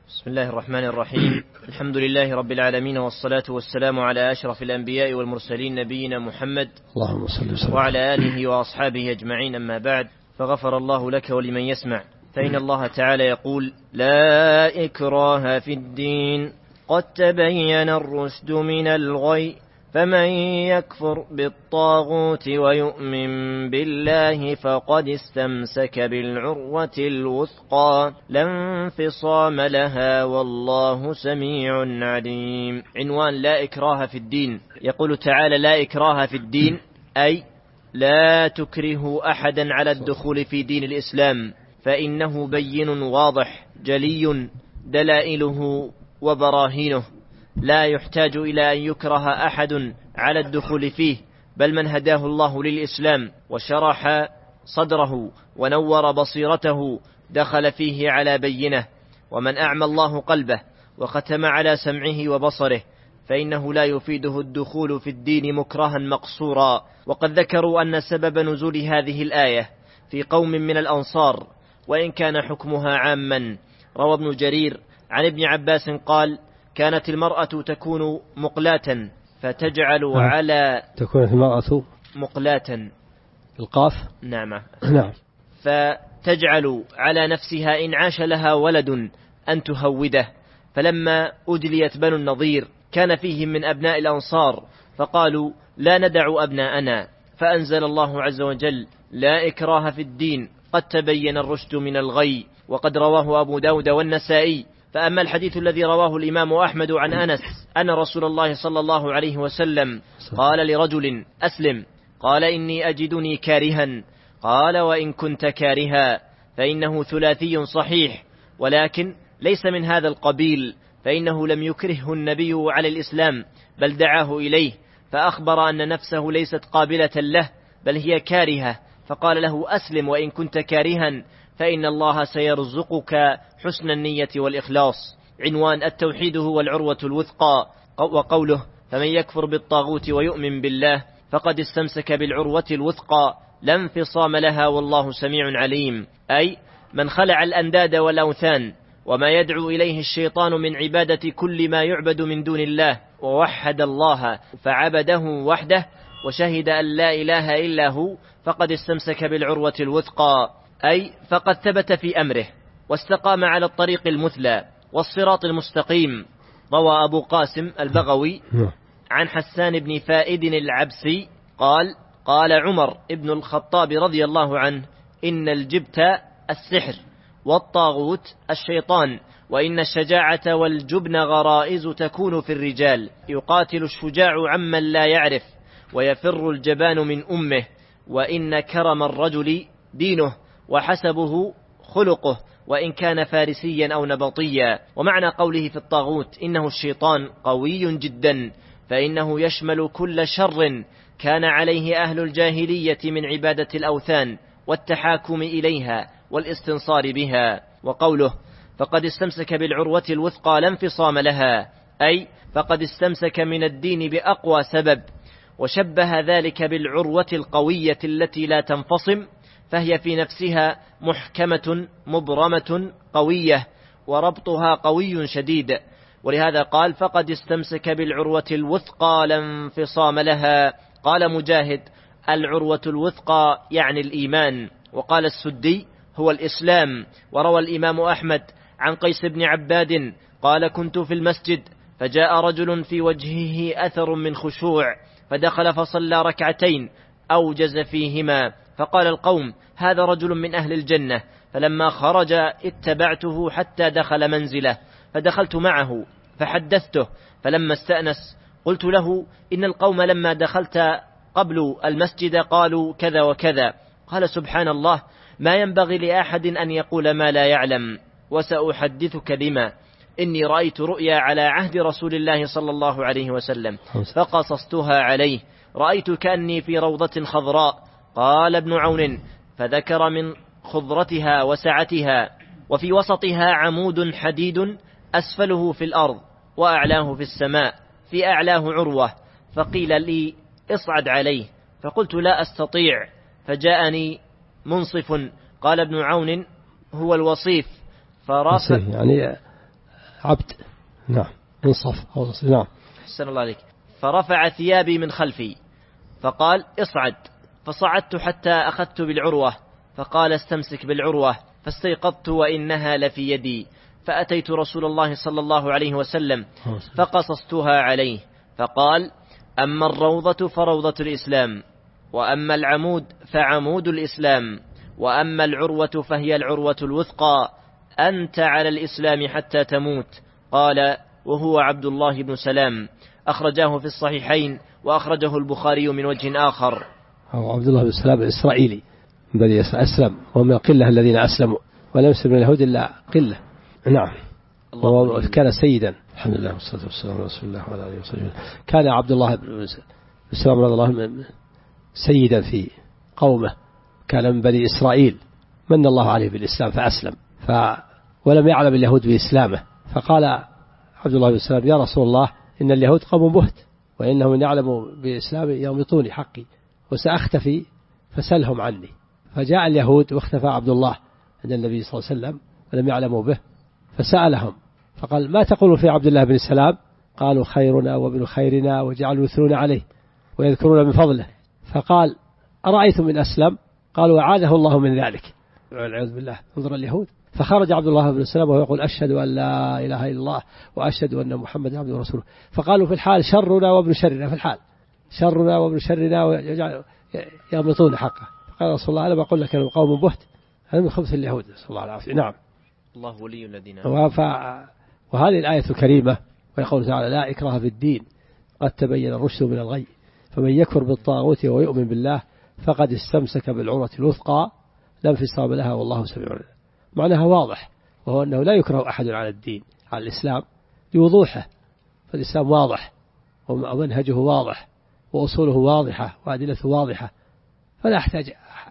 بسم الله الرحمن الرحيم. الحمد لله رب العالمين، والصلاة والسلام على أشرف الأنبياء والمرسلين نبينا محمد اللهم صل وسلم وعلى آله وأصحابه أجمعين. أما بعد، فغفر الله لك ولمن يسمع. فإن الله تعالى يقول: لا إكراه في الدين قد تبين الرشد من الغي، فمن يكفر بالطاغوت ويؤمن بالله فقد استمسك بالعروة الوثقى لا انفصام لها، والله سميع عليم. عنوان: لا إكراه في الدين. يقول تعالى: لا إكراه في الدين، أي لا تكرهوا أحدا على الدخول في دين الإسلام، فإنه بين واضح جلي دلائله وبراهينه، لا يحتاج إلى أن يكره أحد على الدخول فيه، بل من هداه الله للإسلام وشرح صدره ونور بصيرته دخل فيه على بينه، ومن أعمى الله قلبه وختم على سمعه وبصره فإنه لا يفيده الدخول في الدين مكرها مقصورا. وقد ذكروا أن سبب نزول هذه الآية في قوم من الأنصار، وإن كان حكمها عاما. روى ابن جرير عن ابن عباس قال: كانت المرأة تكون مقلاة فتجعل على تكون المرأة مقلاة القاف نعم فتجعل على نفسها إن عاش لها ولد أن تهوده. فلما أدليت بنو النضير كان فيهم من أبناء الأنصار، فقالوا: لا ندع أبناءنا، فأنزل الله عز وجل: لا إكراه في الدين قد تبين الرشد من الغي. وقد رواه أبو داود والنسائي. فأما الحديث الذي رواه الإمام أحمد عن أنس أن رسول الله صلى الله عليه وسلم قال لرجل: أسلم، قال: إني أجدني كارها، قال: وإن كنت كارها، فإنه ثلاثي صحيح، ولكن ليس من هذا القبيل، فإنه لم يكرهه النبي على الإسلام، بل دعاه إليه، فأخبر أن نفسه ليست قابلة له بل هي كارهة، فقال له: أسلم وإن كنت كارها، فإن الله سيرزقك حسن النية والإخلاص. عنوان: التوحيد هو العروة الوثقى. وقوله: فمن يكفر بالطاغوت ويؤمن بالله فقد استمسك بالعروة الوثقى لا انفصام لها، والله سميع عليم. أي من خلع الأنداد والأوثان وما يدعو إليه الشيطان من عبادة كل ما يعبد من دون الله، ووحد الله فعبده وحده، وشهد أن لا إله إلا هو، فقد استمسك بالعروة الوثقى، أي فقد ثبت في أمره واستقام على الطريق المثلى والصراط المستقيم. روى أبو قاسم البغوي عن حسان بن فائد العبسي قال: قال عمر ابن الخطاب رضي الله عنه: إن الجبت السحر، والطاغوت الشيطان، وإن الشجاعة والجبن غرائز تكون في الرجال، يقاتل الشجاع عمن لا يعرف، ويفر الجبان من أمه، وإن كرم الرجل دينه، وحسبه خلقه، وإن كان فارسيا أو نبطيا. ومعنى قوله في الطاغوت إنه الشيطان قوي جدا، فإنه يشمل كل شر كان عليه أهل الجاهلية من عبادة الأوثان والتحاكم إليها والاستنصار بها. وقوله: فقد استمسك بالعروة الوثقى لا انفصام لها، أي فقد استمسك من الدين بأقوى سبب، وشبه ذلك بالعروة القوية التي لا تنفصم، فهي في نفسها محكمة مبرمة قوية، وربطها قوي شديد. ولهذا قال: فقد استمسك بالعروة الوثقى لا انفصام لها. قال مجاهد: العروة الوثقى يعني الإيمان. وقال السدي: هو الإسلام. وروى الإمام أحمد عن قيس بن عباد قال: كنت في المسجد فجاء رجل في وجهه أثر من خشوع، فدخل فصلى ركعتين أوجز فيهما، فقال القوم: هذا رجل من أهل الجنة. فلما خرج اتبعته حتى دخل منزله، فدخلت معه فحدثته، فلما استأنس قلت له: إن القوم لما دخلت قبل المسجد قالوا كذا وكذا. قال: سبحان الله، ما ينبغي لأحد أن يقول ما لا يعلم، وسأحدثك بما إني رأيت رؤيا على عهد رسول الله صلى الله عليه وسلم فقصصتها عليه، رأيت كأني في روضة خضراء. قال ابن عون: فذكر من خضرتها وسعتها، وفي وسطها عمود حديد أسفله في الأرض وأعلاه في السماء، في أعلاه عروة. فقيل لي: اصعد عليه، فقلت: لا أستطيع. فجاءني منصف. قال ابن عون: هو الوصيف. يعني عبد. نعم. انصف أو نعم. أحسن الله عليك. فرفع ثيابي من خلفي فقال اصعد، فصعدت حتى أخذت بالعروة، فقال استمسك بالعروة، فاستيقظت وإنها لفي يدي، فأتيت رسول الله صلى الله عليه وسلم فقصصتها عليه، فقال أما الروضة فروضة الإسلام، وأما العمود فعمود الإسلام، وأما العروة فهي العروة الوثقى، أنت على الإسلام حتى تموت. قال وهو عبد الله بن سلام، أخرجاه في الصحيحين، وأخرجه البخاري من وجه آخر. هو عبد الله بن سلام الإسرائيلي من بني أسلم، ومن القلة الذين أسلموا، ولم يسلم من اليهود إلا قلة. نعم. وكان سيدا. الحمد لله والصلاة والسلام على رسول الله وعلى آله وصحبه. كان عبد الله بن سلام رضي الله عنه سيدا في قومه، كان من بني إسرائيل، من الله عليه بالإسلام فأسلم، ولم يعلم اليهود بإسلامه، فقال عبد الله بن سلام يا رسول الله إن اليهود قوم بهت، وإنهم إن يعلموا بإسلامي يمطوني حقي وسأختفي فسلهم عني. فجاء اليهود واختفى عبد الله عند النبي صلى الله عليه وسلم ولم يعلموا به، فسألهم فقال ما تقول في عبد الله بن سلام؟ قالوا خيرنا وابن خيرنا، وجعلوا يثنون عليه ويذكرون من فضله. فقال أرأيتم إن أسلم؟ قالوا أعاذه الله من ذلك، والعياذ بالله. انظر اليهود. فخرج عبد الله بن سلام وهو يقول أشهد أن لا إله إلا الله وأشهد أن محمد عبده ورسوله. فقالوا في الحال شرنا وابن شرنا، في الحال شرنا وابن شرنا يمطون حقه. فقال رسول الله أنا بقول لك أنهم قوم بهت، هذا من خبث اليهود، نسأل الله العافية. نعم. الله ولي الذين. وهذه الآية الكريمة ويقول تعالى لا إكراه في الدين قد تبين الرشد من الغي، فمن يكفر بالطاغوت ويؤمن بالله فقد استمسك بالعروة الوثقى لا انفصام لها والله سميع عليم. معناها واضح، وهو أنه لا يكره أحد على الدين، على الإسلام لوضوحه، فالإسلام واضح ومنهجه واضح وأصوله واضحة وأدلته واضحة، فلا يحتاج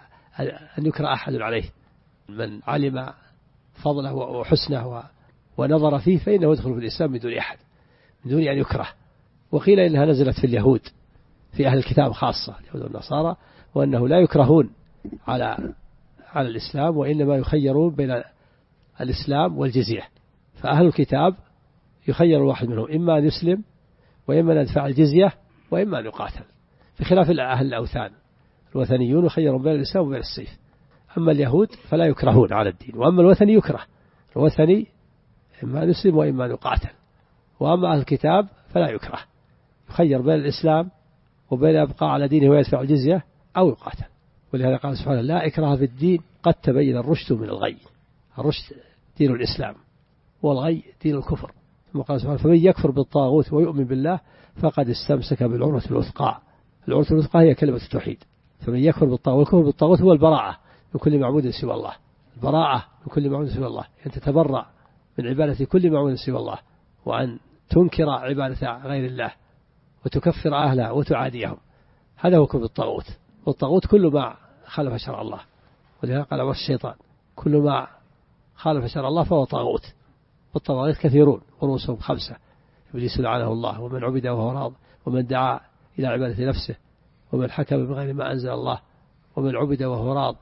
أن يكره أحد عليه. من علم فضله وحسنه ونظر فيه فإنه يدخل في الإسلام من دون أحد، من دون أن يكره. وقيل إنها نزلت في اليهود، في أهل الكتاب خاصة اليهود والنصارى، وأنه لا يكرهون على الإسلام، وإنما يخيرون بين الإسلام والجزية. فأهل الكتاب يخير الواحد منهم إما أن يسلم، وإما أن يدفع الجزية، وإما أن يقاتل، في خلاف أهل الأوثان الوثنيون يخيرون بين الإسلام وبين السيف. أما اليهود فلا يكرهون على الدين، وأما الوثني يكره، الوثني إما أن يسلم وإما أن يقاتل. وأما أهل الكتاب فلا يكره، يخير بين الإسلام وبين يبقى على دينه ويدفع الجزية أو يقاتل. ولهذا قال سبحانه لا إكراه في الدين قد تبين الرشد من الغي. الرشد دين الإسلام، والغي دين الكفر. ثم قال سبحانه فمن يكفر بالطاغوت ويؤمن بالله فقد استمسك بالعروة الوثقى. العروة الوثقى هي كلمة التوحيد. فمن يكفر بالطاغوت، والكفر بالطاغوت هو البراءة من كل معبود سوى الله، البراءة من كل معبود سوى الله، أن تتبرأ من عبادة كل معبود سوى الله، وأن تنكر عبادة غير الله وتكفر أهلها وتعاديهم. هذا هو كفر بالطاغوت. والطاغوت كل ما خالف شرع الله، ولهذا قال الشيطان كل ما خالف شرع الله فهو طاغوت. والطواغيت كثيرون ورؤوسهم 5: إبليس لعنه الله، ومن عبد وهو راض، ومن دعا إلى عبادة نفسه، ومن حكم بغير ما أنزل الله، ومن عبد وهو راض.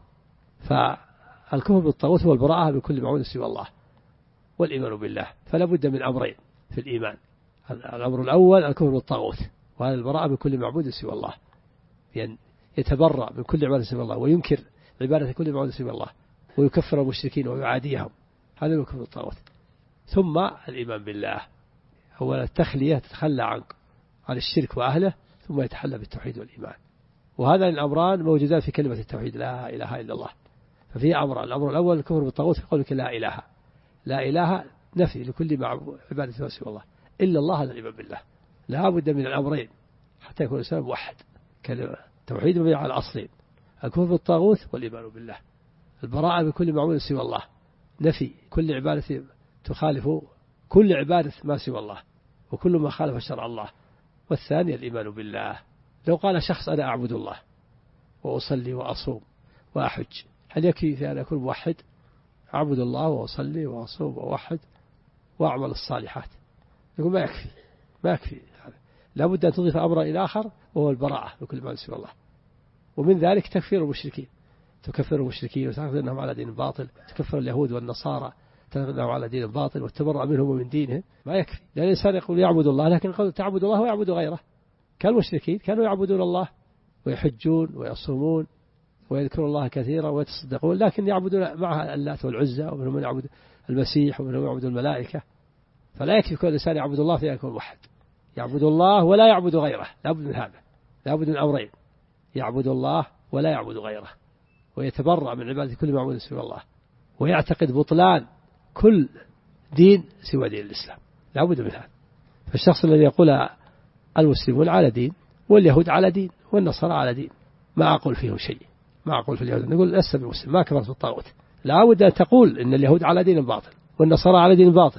فالكفر بالطاغوت هو البراءة من كل معبود سوى الله والإيمان بالله. فلا بد من أمرين في الإيمان: الأمر الأول الكفر بالطاغوت، وهذا البراءة من كل معبود سوى الله، يعني يتبرأ من كل عبادة سوى الله، وينكر عبادة كل معبود سوى الله، ويكفر المشركين ويعاديهم. هذا الكفر بالطاغوت. ثم الإيمان بالله، أولا التخلية، تتخلى عن الشرك وأهله، ثم يتحلى بالتوحيد والإيمان. وهذا الأمران موجودان في كلمة التوحيد لا إله إلا الله. ففي أمر: الأمر الأول الكفر بالطاغوت في قولك لا إله، لا إله نفي لكل عبادة سوى الله إلا الله، هذا الإيمان بالله. لا بد من الأمرين حتى يكون الإنسان موحد. كلمة توحيد مبني على أصلين: الكفر بالطاغوت والإيمان بالله. البراءة من كل معبود سوى الله، نفي كل عبادة تخالف كل عبادة ما سوى الله وكل ما خالف شرع الله. والثاني الإيمان بالله. لو قال شخص أنا أعبد الله وأصلي وأصوم وأحج، هل يكفي في أن أكون موحد؟ أعبد الله وأصلي وأصوم وأوحد وأعمل الصالحات، يقول ما يكفي، ما يكفي. لا بد أن تضيف أمرا إلى آخر، وهو البراءة بكل ما سوى الله. ومن ذلك تكفير المشركين، تكفر المشركين وتعرف أنهم على دين باطل، تكفر اليهود والنصارى تغنوا على دين باطل والتبرع منهم ومن دينهم ما يكفي، لأن الإنسان يقول يعبد الله لكن قال تعبد الله ويعبد غيره. كالمشركين كانوا يعبدون الله ويحجون ويصومون ويذكرون الله كثيرا ويتصدقون، لكن يعبدون معها اللات والعزى، ومنهم من يعبد المسيح ومنهم يعبد الملائكة. فلا يكفي كل إنسان يعبد الله في يكون واحد، يعبد الله ولا يعبد غيره، لابد من هذا، لابد من أمرين، يعبد الله ولا يعبد غيره، ويتبرأ من عبادة كل معبود سوى الله، ويعتقد بطلان كل دين سوى دين الإسلام، لابد من هذا. فالشخص الذي يقول المسلمون على دين واليهود على دين والنصارى على دين ما أقول فيهم شيء، ما أقول في اليهود نقول لست بمسلم ما كفرت بالطاغوت، لابد أن تقول إن اليهود على دين باطل والنصارى على دين باطل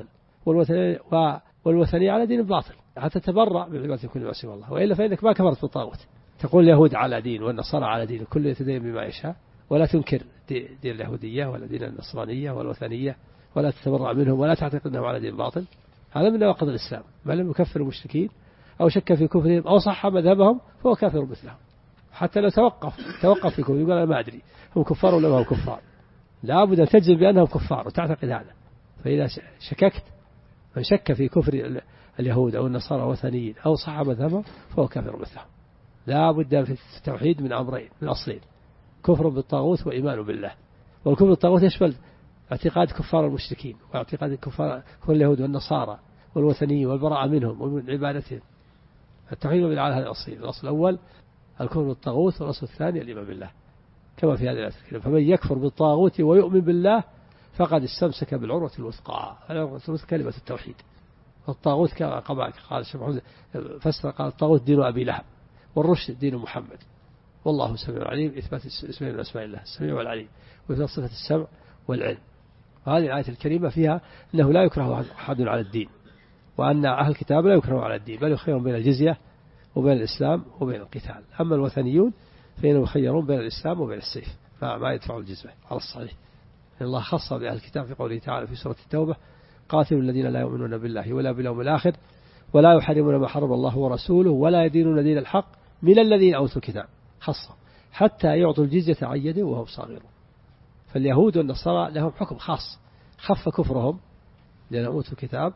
والوثنية على دين باطل حتى تتبرأ من عبادة كل ما سوى الله، وإلا فإنك ما كفرت بالطاغوت. تقول اليهود على دين والنصارى على دين، كل يتدين بما يشاء، ولا تنكر دين اليهودية ولا دين النصرانية والوثنية، ولا تتبرأ منهم ولا تعتقد أنهم على دين باطل. هذا من نواقض الإسلام. ما لم يكفر المشركين أو شك في كفرهم أو صح مذهبهم فهو كافر مثلهم، حتى لو توقف في كفر يقول أنا ما أدري هم كفار ولا ما هم كفار، لابد أن تجزم بأنهم كفار وتعتقد هذا. فإذا شككت من شك في كفر اليهود أو النصارى وثنيين أو صح مذهبهم فهو كافر مثلهم. لا بد في التوحيد من أمرين، من أصلين، كفر بالطاغوت وإيمان بالله. والكفر بالطاغوت يشمل اعتقاد كفار المشركين واعتقاد كفار اليهود والنصارى والوثنيين والبراءة منهم ومن عبادتهم. التوحيد على هذا الأصلين، الأصل الأول الكفر بالطاغوت، والأصل الثاني الإيمان بالله، كما في هذه الآية الكريمة فمن يكفر بالطاغوت ويؤمن بالله فقد استمسك بالعروة الوثقى. العروة الوثقى كلمة التوحيد. والطاغوت كما قال الشيخ محمد فسر قال الطاغوت دين أبي لهب والرشد دين محمد، والله سميع عليم، إثبات اسمين من أسماء الله السميع والعليم، وإثبات صفة السمع والعلم. وهذه الآية الكريمة فيها أنه لا يكره أحد على الدين، وأن أهل الكتاب لا يكرهون على الدين، بل يخيرون بين الجزية وبين الإسلام وبين القتال. أما الوثنيون فإنهم يخيرون بين الإسلام وبين السيف، ما يدفعوا الجزية على الصحيح. الله خص بأهل الكتاب في قوله تعالى في سورة التوبة قاتلوا الذين لا يؤمنون بالله ولا باليوم الآخر ولا يحرمون ما حرم الله ورسوله ولا يدينون دين الحق من الذين أوتوا الكتاب، خاصة حتى يعطوا الجزية عن يد وهم صاغرون. فاليهود والنصارى لهم حكم خاص، خف كفرهم لأنهم أوتوا الكتاب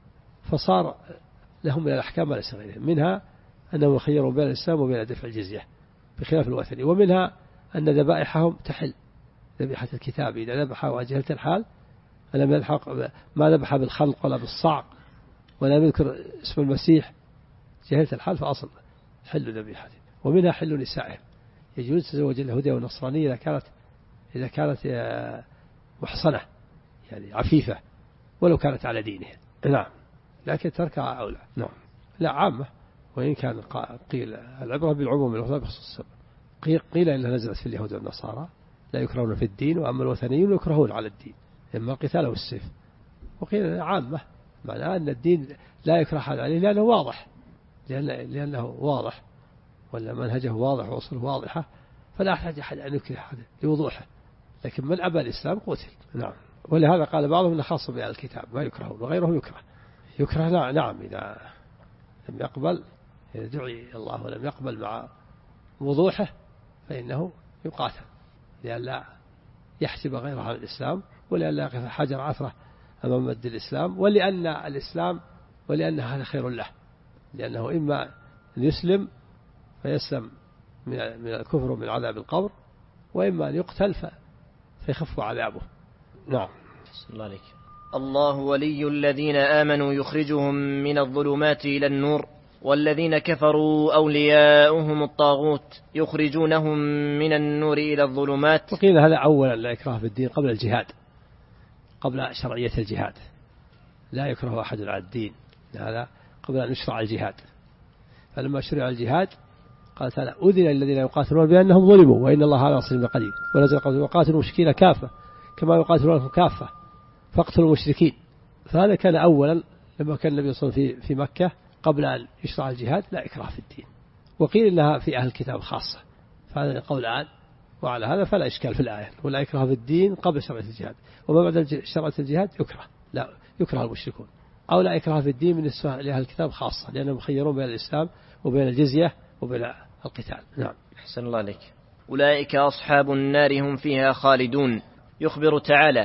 فصار لهم من الأحكام ما ليس غيرهم، منها أنهم يخيرون بين الإسلام وبين دفع الجزية بخلاف الوثني، ومنها أن ذبائحهم تحل، ذبيحة الكتاب إذا ذبحها وأجهلة الحال لم يلحق ما ذبح بالخلق ولا بالصعق ولا يذكر اسم المسيح جهلة الحال فأصل حل ذبيحته. ومنها حل نسائهم، يجوز تزوج اليهودية والنصرانية إذا كانت محصنة يعني عفيفة ولو كانت على دينه، نعم، لكن تركها أولى، نعم، لا عامة. وإن كان قيل العبرة بالعموم الأخرى بخصوص السبب، قيل إنها نزلت في اليهود والنصارى لا يكرهون في الدين، وأما الوثنيون يكرهون على الدين إما القتال أو السيف. وقيل عامة معناه أن الدين لا يكره أحد عليه لأنه واضح، لأنه واضح ولا منهجه واضح وأصله واضحة، فلا أحد أن يكره أحد لوضوحه، لكن من أبى الإسلام قتل، نعم. ولهذا قال بعضهم أنه خاص بأهل الكتاب ما يكرهون وغيرهم يكره نعم إذا لم يقبل، إذا دعي الله ولم يقبل مع وضوحه فإنه يقاتل لئلا يحسب غيره عن الإسلام، ولئلا يقف حجر عثرة أمام مد الإسلام، ولأن هذا خير له، لأنه إما أن يسلم فيسلم من الكفر ومن عذاب القبر، وإما أن يقتل فيخف عذابه، نعم. الله عليك. الله ولي الذين آمنوا يخرجهم من الظلمات إلى النور والذين كفروا أولياؤهم الطاغوت يخرجونهم من النور إلى الظلمات. وقيل هذا أولا لا إكراه في الدين قبل الجهاد، قبل شرعية الجهاد، لا يكره أحد على الدين، هذا قبل أن يشرع الجهاد. فلما شرع الجهاد قال تعالى أذن الذين يقاتلون بأنهم ظلموا وإن الله على نصرهم قدير، ونزل قوله وقاتلوا المشركين كافة كما يقاتلونهم كافة فاقتلوا المشركين. فهذا كان أولا لما كان النبي صلى الله عليه وسلم في مكة قبل أن يشرع الجهاد، لا إكراه في الدين. وقيل إنها في أهل الكتاب خاصة، فهذا قول الآن، وعلى هذا فلا إشكال في الآية، ولا إكراه في الدين قبل شرعية الجهاد، وما بعد شرعية الجهاد لا يكره المشركون، أو لا إكراه في الدين من لأهل الكتاب خاصة لأنهم يخيرون بين الإسلام وبين الجزية وبين القتال، نعم. أحسن الله عليك. أولئك أصحاب النار هم فيها خالدون. يخبر تعالى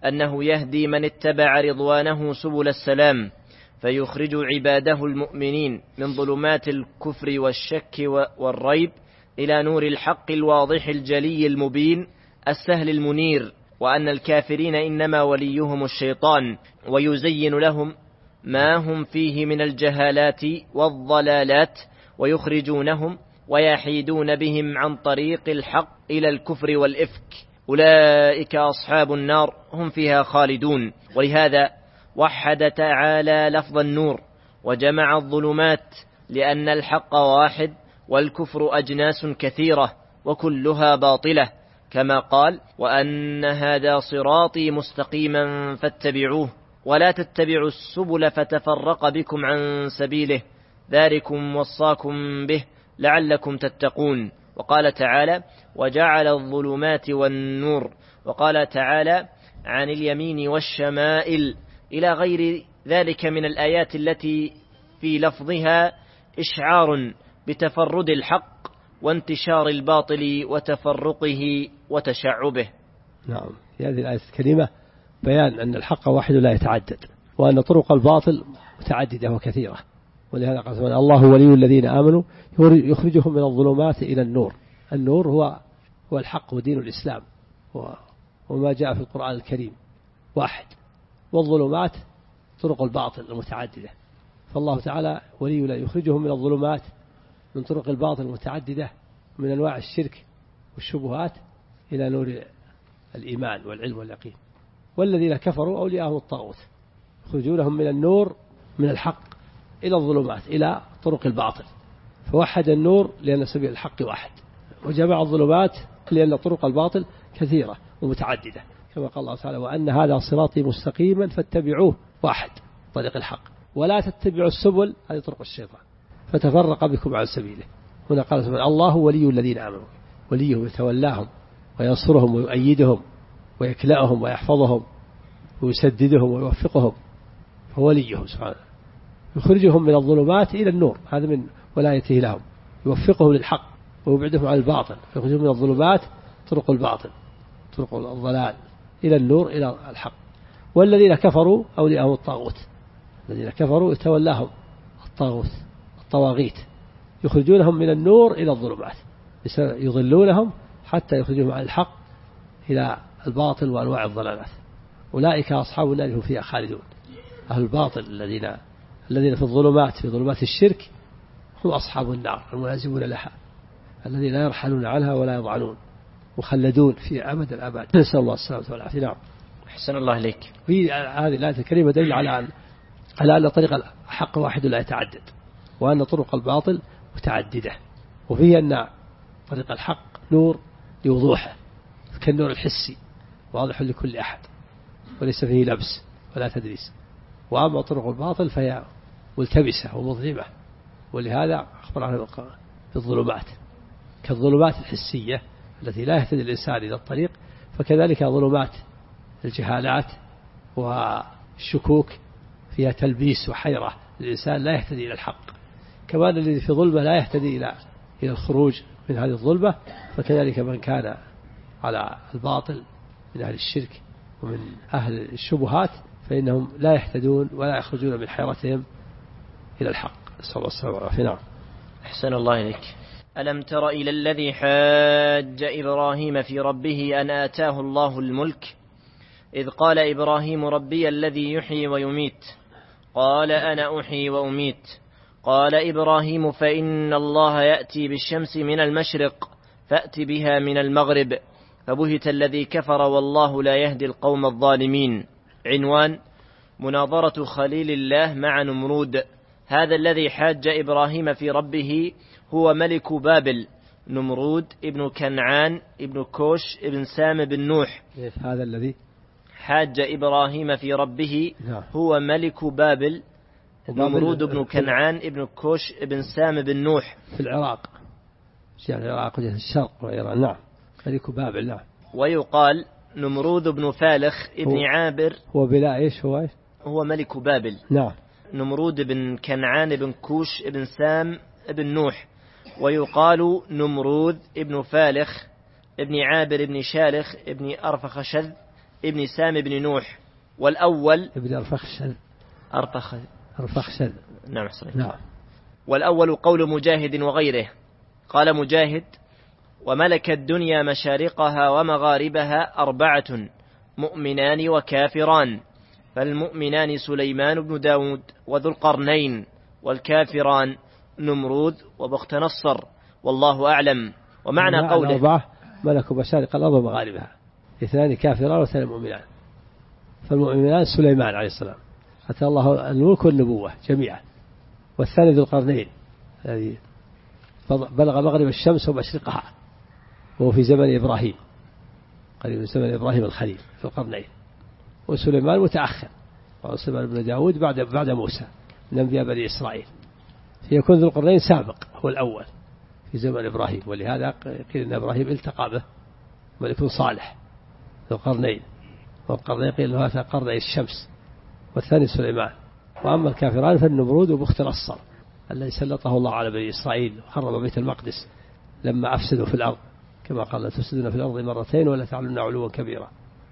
أنه يهدي من اتبع رضوانه سبل السلام، فيخرج عباده المؤمنين من ظلمات الكفر والشك والريب إلى نور الحق الواضح الجلي المبين السهل المنير، وأن الكافرين إنما وليهم الشيطان، ويزين لهم ما هم فيه من الجهالات والضلالات، ويخرجونهم ويحيدون بهم عن طريق الحق إلى الكفر والإفك. أولئك أصحاب النار هم فيها خالدون. ولهذا وحد تعالى لفظ النور وجمع الظلمات، لأن الحق واحد والكفر أجناس كثيرة وكلها باطلة، كما قال: وأن هذا صراطي مستقيما فاتبعوه ولا تتبعوا السبل فتفرق بكم عن سبيله، ذلكم وصاكم به لعلكم تتقون. وقال تعالى: وجعل الظلمات والنور. وقال تعالى: عن اليمين والشمائل، إلى غير ذلك من الآيات التي في لفظها إشعار بتفرد الحق وانتشار الباطل وتفرقه وتشعبه. نعم، في هذه الآية الكريمة بيان أن الحق واحد لا يتعدد، وأن طرق الباطل متعددة وكثيرة. ولهذا قال: الله ولي الذين آمنوا يخرجهم من الظلمات إلى النور. النور هو الحق ودين الإسلام وما جاء في القرآن الكريم واحد، والظلمات طرق الباطل المتعددة. فالله تعالى ولي لا يخرجهم من الظلمات من طرق الباطل المتعددة من أنواع الشرك والشبهات إلى نور الإيمان والعلم واليقين. والذين كفروا أولياءهم الطاغوت يخرجونهم من النور من الحق إلى الظلمات إلى طرق الباطل. فوحد النور لأن سبيل الحق واحد، وجمع الظلمات لأن طرق الباطل كثيرة ومتعددة، كما قال الله تعالى: وأن هذا صراطي مستقيما فاتبعوه، واحد طريق الحق، ولا تتبعوا السبل، هذه طرق الشيطان، فتفرق بكم عن سبيله. هنا قال سبحانه: الله ولي الذين آمنوا، وليهم يتولاهم وينصرهم ويؤيدهم ويكلأهم ويحفظهم ويسددهم ويوفقهم، فوليهم سبحانه يخرجهم من الظلمات إلى النور، هذا من ولايته لهم، يوفقهم للحق ويبعدهم عن الباطل، فيخرجهم من الظلمات طرق الباطل طرق الضلال إلى النور إلى الحق. والذين كفروا أولياءهم الطاغوت، الذين كفروا يتولاهم الطواغيت يخرجونهم من النور إلى الظلمات، يضلونهم حتى يخرجهم عن الحق إلى الباطل وأنواع الضلالات. أولئك أصحاب النار هم فيها خالدون. أهل الباطل الذين في الظلمات، في ظلمات الشرك، هم أصحاب النار الملازمون لها، الذين لا يرحلون عنها ولا يضعنون، مخلدون في أبد الأبد. نسأل الله السلامة والعافية. نعم. أحسن الله إليك. في هذه الآية الكريمة دليل على أن طريق الحق واحد لا يتعدد، وأن طرق الباطل متعددة، وفيه أن طريق الحق نور لوضوحه كالنور الحسي واضح لكل أحد وليس فيه لبس ولا تدريس. وأما طرق الباطل فهي ملتبسة ومظلمة، ولهذا أخبر عنها في الظلمات كالظلمات الحسية التي لا يهتدي الإنسان إلى الطريق، فكذلك ظلمات الجهالات والشكوك فيها تلبيس وحيرة، الإنسان لا يهتدي إلى الحق. كمان الذي في ظلمة لا يهتدي إلى الخروج من هذه الظلمة، فكذلك من كان على الباطل من أهل الشرك ومن أهل الشبهات فإنهم لا يهتدون ولا يخرجون من حيرتهم إلى الحق. نسأل الله السلامة والعافية. نعم. أحسن الله إليك. ألم تر إلى الذي حاج إبراهيم في ربه أن آتاه الله الملك إذ قال إبراهيم: ربي الذي يحيي ويميت، قال: أنا أحيي وأميت. قال إبراهيم: فإن الله يأتي بالشمس من المشرق فأت بها من المغرب، فبهت الذي كفر والله لا يهدي القوم الظالمين. عنوان: مناظرة خليل الله مع نمرود. هذا الذي حاج إبراهيم في ربه هو ملك بابل، نمرود ابن كنعان ابن كوش ابن سام بن نوح. هذا الذي حاج إبراهيم في ربه هو ملك بابل، نمرود ابن كنعان ابن كوش ابن سام بن نوح في العراق، يعني العراق جهة الشرق وإيران. نعم. ملك بابل. نعم. ويقال نمرود بن فالخ ابن عابر. هو بلا إيش هو ملك بابل. نعم. نمرود بن كنعان بن كوش ابن سام ابن نوح. ويقال نمرود ابن فالخ ابن عابر ابن شالخ ابن أرفخشذ ابن سام بن نوح. والأول ابن أرفخشد. نعم صحيح. نعم. والأول قول مجاهد وغيره. قال مجاهد: وملك الدنيا مشارقها ومغاربها 4 مؤمنان وكافران، فالمؤمنان سليمان بن داود وذو القرنين، والكافران نمرود وبخت نصر، والله أعلم. ومعنى قوله 4 ملك مشارق الأرض ومغاربها، 2 كافران و2 مؤمنان. فالمؤمنان سليمان عليه السلام أتى الله الملك والنبوة جميعا، والثاني ذو القرنين الذي بلغ مغرب الشمس ومشرقها، وهو في زمن إبراهيم، قريب من زمن إبراهيم الخليل في القرنين. وسليمان متأخر، وسليمان بن داود بعد موسى من أنبياء بني إسرائيل، فيكون ذو القرنين سابق، هو الأول في زمن إبراهيم، ولهذا قيل أن إبراهيم التقى به ملك صالح ذو القرنين، والقرنين قيل له هذا قرني الشمس، والثاني سليمان. وأما الكافران فالنمرود وبخت نصر الذي سلطه الله على بني إسرائيل وخرب بيت المقدس لما أفسدوا في الأرض، كما قال: تفسدون في الأرض مرتين ولا تعلن علوا كبيرا.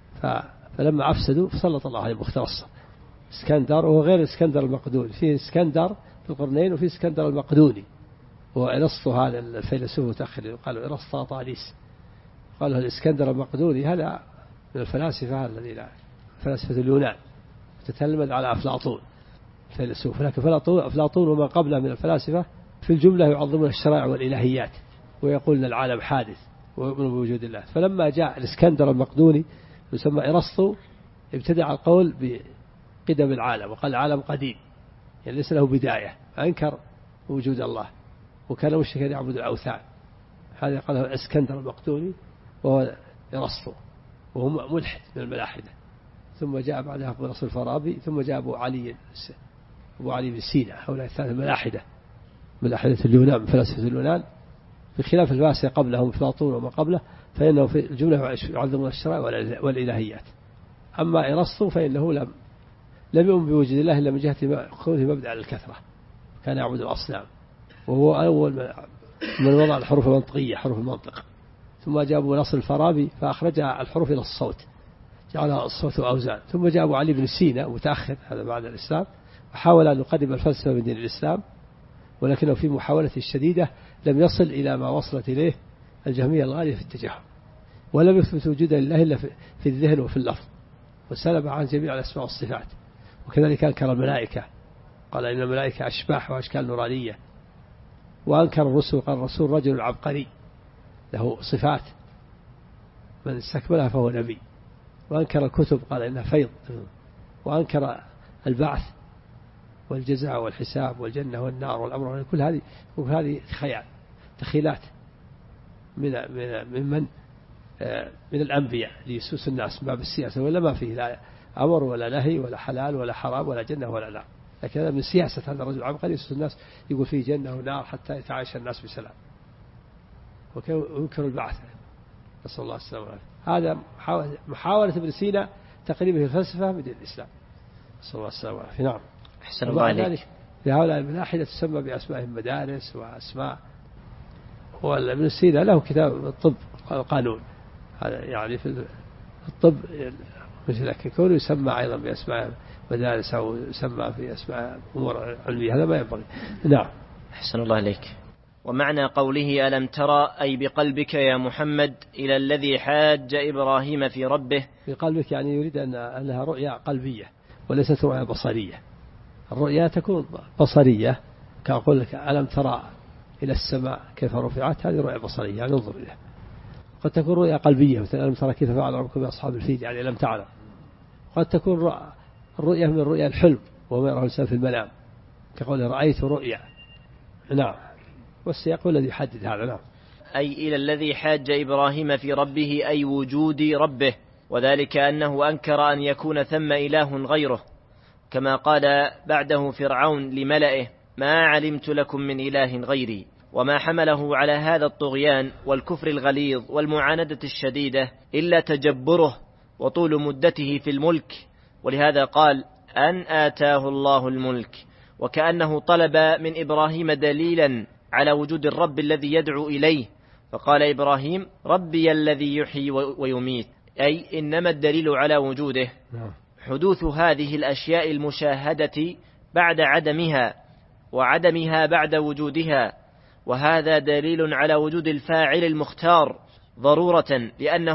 فلما أفسدوا فسلط الله عليه بخت نصر. اسكندر، وهو غير اسكندر المقدوني، في اسكندر في القرنين وفي اسكندر المقدوني، وإرسطو هذا الفيلسوف متأخر قالوا إرسطو طاليس، قالوا الاسكندر المقدوني هذا من الفلاسفة الذين فلاسفة اليونان، تتلمذ على أفلاطون الفيلسوف. لكن أفلاطون وما قبله من الفلاسفة في الجملة يعظمون الشرائع والإلهيات، ويقول أن العالم حادث ويؤمن بوجود الله. فلما جاء الاسكندر المقدوني يسمى إرسطو ابتدع القول بقدم العالم، وقال العالم قديم يعني ليس له بداية، فأنكر وجود الله، وكان مشركا يعبد الأوثان. هذا قاله الاسكندر المقدوني وهو إرسطو، وهو ملحد من الملاحدة. ثم جاء بعدها أبو نصر الفارابي، ثم جاء أبو علي بن سينا، هؤلاء الثلاثة ملاحدة اليونان، فلاسفة اليونان، بخلاف الفلاسفة قبلهم أفلاطون وما قبله، فإنه في الجملة يعظمون الشرائع والإلهيات. أما إرسطو فإنه لم يؤمن بوجود الله إلا من جهة كونه مبدأ الكثرة، كان يعبد الأصنام، وهو أول من وضع الحروف المنطقية، حروف المنطق. ثم جاء أبو نصر الفارابي فأخرج الحروف إلى الصوت، جعل الصوت أوزان. ثم جاء أبو علي بن سينا متأخر، هذا بعد الإسلام، وحاول أن يقدم الفلسفة من دين الإسلام، ولكنه في محاولة الشديدة لم يصل إلى ما وصلت إليه الجهمية الغالية في التجهم، ولم يثبت وجود الله إلا في الذهن وفي اللفظ، وسلب عن جميع الأسماء والصفات. وكذلك أنكر الملائكة، قال إن الملائكة أشباح وأشكال نورانية. وأنكر الرسل، قال الرسول رجل عبقري له صفات من استكملها فهو نبي. وأنكر الكتب، قال إنها فيض. وأنكر البعث والجزاء والحساب والجنة والنار والأمر، كل هذه خيال تخيلات من الأنبياء ليسوس الناس باب السياسة، ولا ما فيه لا أمر ولا نهي ولا حلال ولا حرام ولا جنة ولا نار، لكن هذا من سياسة هذا الرجل عبقري يسوس الناس، يقول فيه جنة ونار حتى يتعايش الناس بسلام. وينكر البعث، نسأل الله السلامة والعافية. هذا محاولة ابن سينا تقريبه الفلسفة من الإسلام، نسأل الله السلامة والعافية. نعم. أحسن الله عليك. لهؤلاء الملاحدة تسمى بأسمائهم مدارس وأسماء. وابن سينا له كتاب الطب القانون، هذا يعني في الطب مثل كونه يسمى أيضا بأسماء مدارس أو يسمى في أسماء أمور علمية، هذا ما ينبغي. نعم. أحسن الله عليك. ومعنى قوله ألم ترى أي بقلبك يا محمد إلى الذي حاج إبراهيم في ربه. بقلبك يعني يريد أنها رؤية قلبية وليست رؤية بصرية. الرؤية تكون بصرية، كأقول لك ألم ترى إلى السماء كيف رفعت، هذه رؤية بصرية يعني ننظر إليها. قد تكون رؤية قلبية مثل ألم ترى كيف فعل ربك بأصحاب الفيل يعني لم تعلم. قد تكون الرؤية من رؤية الحلم وما يراه الإنسان في المنام، كقول رأيت رؤيا. نعم. والسياق الذي يحدد هذا. نعم. أي إلى الذي حاج إبراهيم في ربه أي وجود ربه، وذلك أنه أنكر أن يكون ثم إله غيره، كما قال بعده فرعون لملئه ما علمت لكم من إله غيري. وما حمله على هذا الطغيان والكفر الغليظ والمعاندة الشديدة إلا تجبره وطول مدته في الملك، ولهذا قال أن آتاه الله الملك، وكأنه طلب من إبراهيم دليلا على وجود الرب الذي يدعو إليه، فقال إبراهيم ربي الذي يحيي ويميت، أي إنما الدليل على وجوده حدوث هذه الأشياء المشاهدة بعد عدمها، وعدمها بعد وجودها، وهذا دليل على وجود الفاعل المختار ضرورة،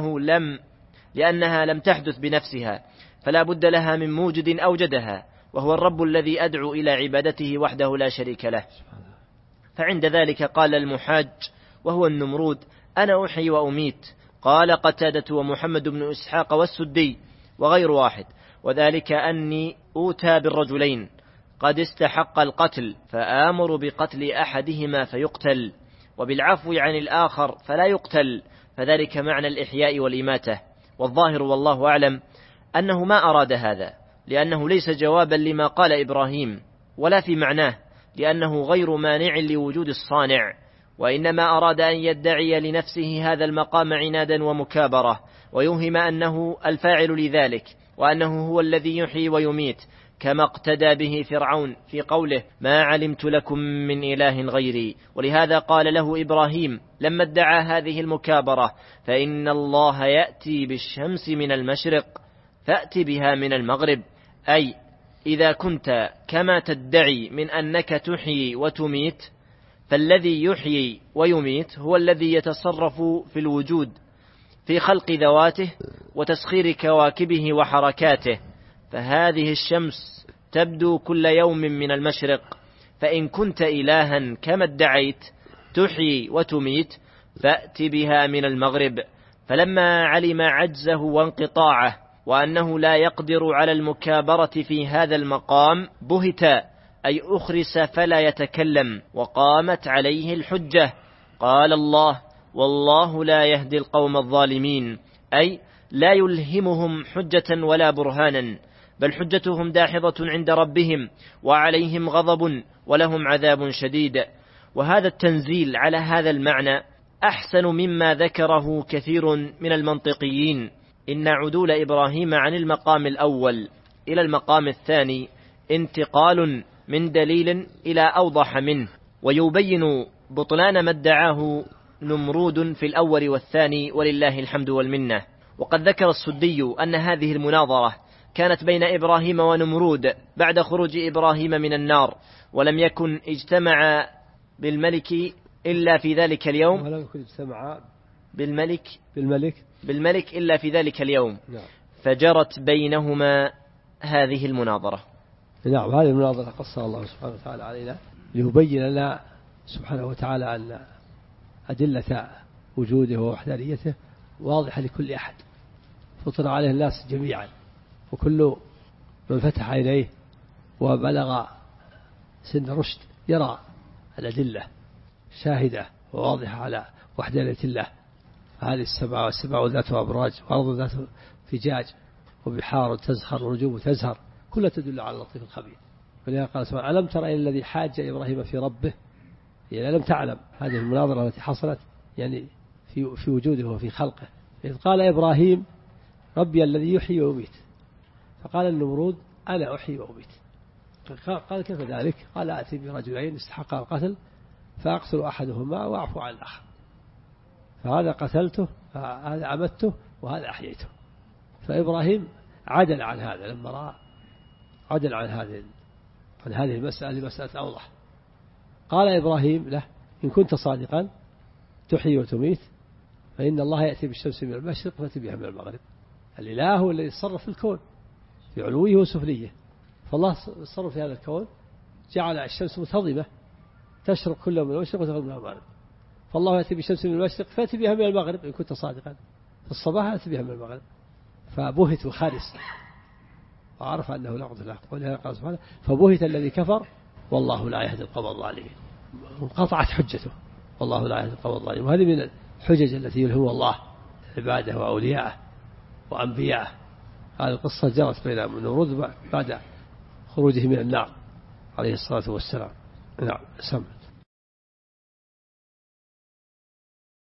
لأنها لم تحدث بنفسها، فلا بد لها من موجد أوجدها، وهو الرب الذي أدعو إلى عبادته وحده لا شريك له. فعند ذلك قال المحاج وهو النمرود: أنا أحيي وأميت. قال قتادة ومحمد بن إسحاق والسدي وغير واحد: وذلك أني أوتى بالرجلين قد استحق القتل، فآمر بقتل أحدهما فيقتل، وبالعفو عن الآخر فلا يقتل، فذلك معنى الإحياء والإماتة. والظاهر والله أعلم أنه ما أراد هذا، لأنه ليس جوابا لما قال إبراهيم، ولا في معناه، لأنه غير مانع لوجود الصانع، وإنما أراد أن يدعي لنفسه هذا المقام عنادا ومكابرة، ويوهم أنه الفاعل لذلك، وأنه هو الذي يحيي ويميت، كما اقتدى به فرعون في قوله: ما علمت لكم من إله غيري. ولهذا قال له إبراهيم لما ادعى هذه المكابرة: فإن الله يأتي بالشمس من المشرق فأت بها من المغرب، أي إذا كنت كما تدعي من أنك تحيي وتميت، فالذي يحيي ويميت هو الذي يتصرف في الوجود في خلق ذواته وتسخير كواكبه وحركاته، فهذه الشمس تبدو كل يوم من المشرق، فإن كنت إلها كما ادعيت تحيي وتميت فأت بها من المغرب. فلما علم عجزه وانقطاعه وأنه لا يقدر على المكابرة في هذا المقام بهت، أي أخرس فلا يتكلم، وقامت عليه الحجة. قال الله: والله لا يهدي القوم الظالمين، أي لا يلهمهم حجة ولا برهانا، بل حجتهم داحضة عند ربهم، وعليهم غضب ولهم عذاب شديد. وهذا التنزيل على هذا المعنى أحسن مما ذكره كثير من المنطقيين. إن عدول إبراهيم عن المقام الأول إلى المقام الثاني انتقال من دليل إلى أوضح منه، ويبين بطلان ما ادعاه نمرود في الأول والثاني، ولله الحمد والمنة. وقد ذكر السدي أن هذه المناظرة كانت بين إبراهيم ونمرود بعد خروج إبراهيم من النار، ولم يكن اجتمع بالملك إلا في ذلك اليوم، ولم يكن اجتمع بالملك إلا في ذلك اليوم. فجرت بينهما هذه المناظرة. نعم، هذه المناظرة قصها الله سبحانه وتعالى علينا ليبين لنا سبحانه وتعالى أن أدلة وجوده ووحدانيته واضحة لكل أحد، فطر عليه الناس جميعا، وكل من فتح عينيه وبلغ سن رشد يرى الأدلة شاهدة وواضحة على وحدانية الله. هذه السماء ذات أبراج، وأرض ذات فجاج، وبحار تزخر، ونجوم تزهر، كلها تدل على اللطيف الخبير. ولهذا قال سبحانه: ألم تر إلى الذي حاج إبراهيم في ربه، يعني لم تعلم. هذه المناظرة التي حصلت يعني في وجوده وفي خلقه. إذ قال إبراهيم: ربي الذي يحيي ويميت، فقال النمرود: أنا أحيي وأميت. قال: كيف ذلك؟ قال: آتي برجلين استحقا القتل فأقتل أحدهما وأعفو عن الآخر، فهذا قتلته، فهذا أمته، وهذا أحييته. فإبراهيم عدل عن هذا، لما رأى عدل عن هذه المسألة مسألة أوضح. قال إبراهيم له: إن كنت صادقا تحيي وتميت، فإن الله يأتي بالشمس من المشرق فأتي بها من المغرب. الإله هو الذي يتصرف في الكون في علويه وسفليه، فالله يتصرف في هذا الكون، جعل الشمس منتظمة تشرق كل من المشرق وتغرب من المغرب، فالله يأتي بالشمس من المشرق فأتي بها من المغرب إن كنت صادقا، في الصباح يأتي بها من المغرب. فبهت وخارس وعرف أنه لا قدر له. ولهذا قال سبحانه: فبهت الذي كفر والله لا يهدي القوم الظالمين. انقطعت حجته، والله لا يهدي القوم الظالمين. وهذه من الحجج التي يلهم الله عباده وأولياءه وأنبياءه. هذه القصة جرت بين نمرود بعد خروجه من النار عليه الصلاة والسلام. نعم، سمع.